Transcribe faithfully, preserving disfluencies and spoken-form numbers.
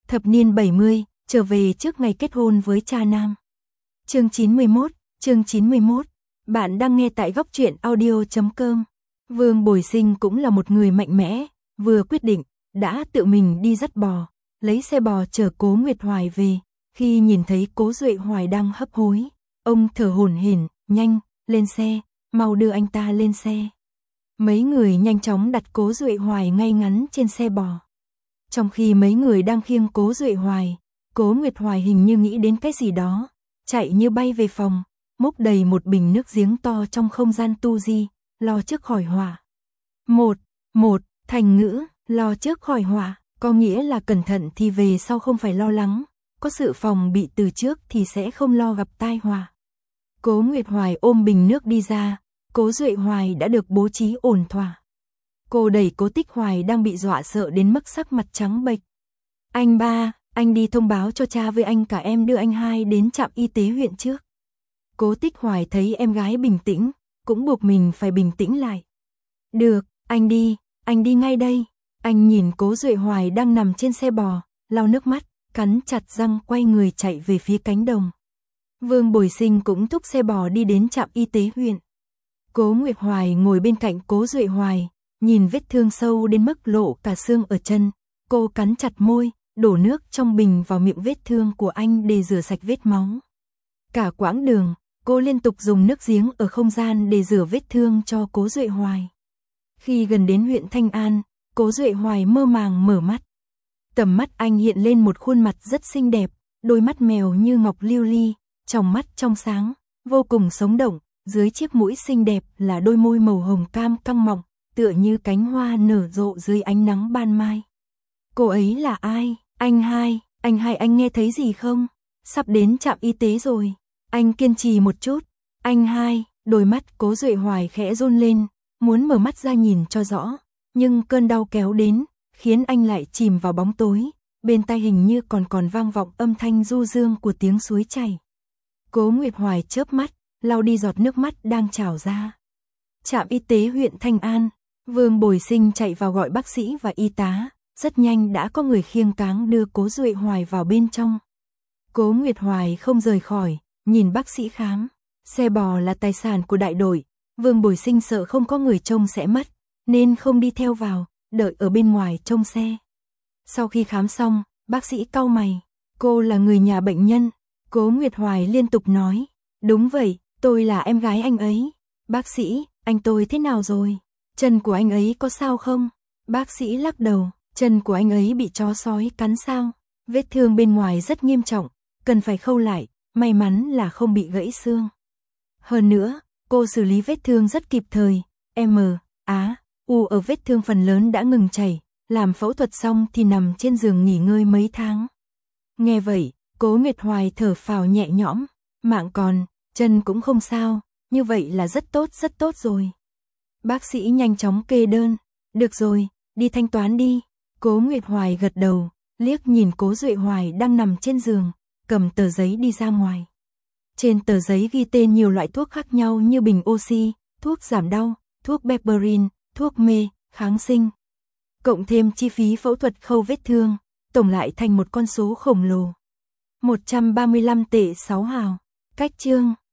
Thập niên bảy mươi, trở về trước ngày kết hôn với cha nam. Chương chín mươi mốt, chương chín mươi mốt. Bạn đang nghe tại góc truyện audio chấm com. Vương Bồi Sinh cũng là một người mạnh mẽ, vừa quyết định, đã tự mình đi dắt bò, lấy xe bò chở Cố Nguyệt Hoài về. Khi nhìn thấy Cố Duệ Hoài đang hấp hối, ông thở hổn hển, nhanh, lên xe, mau đưa anh ta lên xe. Mấy người nhanh chóng đặt Cố Duệ Hoài ngay ngắn trên xe bò. Trong khi mấy người đang khiêng Cố Duệ Hoài, Cố Nguyệt Hoài hình như nghĩ đến cái gì đó, chạy như bay về phòng, múc đầy một bình nước giếng to trong không gian tu di, lo trước khỏi hỏa. Một, một, thành ngữ, lo trước khỏi hỏa, có nghĩa là cẩn thận thì về sau không phải lo lắng, có sự phòng bị từ trước thì sẽ không lo gặp tai họa. Cố Nguyệt Hoài ôm bình nước đi ra, Cố Duệ Hoài đã được bố trí ổn thỏa. Cô đẩy Cố Tích Hoài đang bị dọa sợ đến mức sắc mặt trắng bệch. Anh ba, anh đi thông báo cho cha với anh cả em đưa anh hai đến trạm y tế huyện trước. Cố Tích Hoài thấy em gái bình tĩnh, cũng buộc mình phải bình tĩnh lại. Được, anh đi, anh đi ngay đây. Anh nhìn Cố Duệ Hoài đang nằm trên xe bò, lau nước mắt, cắn chặt răng quay người chạy về phía cánh đồng. Vương Bồi Sinh cũng thúc xe bò đi đến trạm y tế huyện. Cố Nguyệt Hoài ngồi bên cạnh Cố Duệ Hoài, nhìn vết thương sâu đến mức lộ cả xương ở chân. Cô cắn chặt môi, đổ nước trong bình vào miệng vết thương của anh để rửa sạch vết máu. Cả quãng đường, cô liên tục dùng nước giếng ở không gian để rửa vết thương cho Cố Duệ Hoài. Khi gần đến huyện Thanh An, Cố Duệ Hoài mơ màng mở mắt. Tầm mắt anh hiện lên một khuôn mặt rất xinh đẹp, đôi mắt mèo như ngọc lưu ly, tròng mắt trong sáng, vô cùng sống động, dưới chiếc mũi xinh đẹp là đôi môi màu hồng cam căng mọng, tựa như cánh hoa nở rộ dưới ánh nắng ban mai. Cô ấy là ai? Anh hai, anh hai anh nghe thấy gì không? Sắp đến trạm y tế rồi. Anh kiên trì một chút. Anh hai, đôi mắt Cố Duệ Hoài khẽ run lên, muốn mở mắt ra nhìn cho rõ, nhưng cơn đau kéo đến, khiến anh lại chìm vào bóng tối, bên tai hình như còn còn vang vọng âm thanh du dương của tiếng suối chảy. Cố Nguyệt Hoài chớp mắt, lau đi giọt nước mắt đang trào ra. Trạm y tế huyện Thanh An, Vương Bồi Sinh chạy vào gọi bác sĩ và y tá, rất nhanh đã có người khiêng cáng đưa Cố Duệ Hoài vào bên trong. Cố Nguyệt Hoài không rời khỏi, nhìn bác sĩ khám. Xe bò là tài sản của đại đội, Vương Bồi Sinh sợ không có người trông sẽ mất, nên không đi theo vào, đợi ở bên ngoài trông xe. Sau khi khám xong, bác sĩ cau mày, cô là người nhà bệnh nhân. Cố Nguyệt Hoài liên tục nói, đúng vậy, tôi là em gái anh ấy. Bác sĩ, anh tôi thế nào rồi? Chân của anh ấy có sao không? Bác sĩ lắc đầu, chân của anh ấy bị chó sói cắn sao? Vết thương bên ngoài rất nghiêm trọng, cần phải khâu lại, may mắn là không bị gãy xương. Hơn nữa, cô xử lý vết thương rất kịp thời, M, Á, U ở vết thương phần lớn đã ngừng chảy, làm phẫu thuật xong thì nằm trên giường nghỉ ngơi mấy tháng. Nghe vậy, Cố Nguyệt Hoài thở phào nhẹ nhõm, mạng còn, chân cũng không sao, như vậy là rất tốt rất tốt rồi. Bác sĩ nhanh chóng kê đơn, được rồi, đi thanh toán đi. Cố Nguyệt Hoài gật đầu, liếc nhìn Cố Duệ Hoài đang nằm trên giường, cầm tờ giấy đi ra ngoài. Trên tờ giấy ghi tên nhiều loại thuốc khác nhau như bình oxy, thuốc giảm đau, thuốc Beparin, thuốc mê, kháng sinh. Cộng thêm chi phí phẫu thuật khâu vết thương, tổng lại thành một con số khổng lồ. một trăm ba mươi lăm tệ sáu hào. Cách chương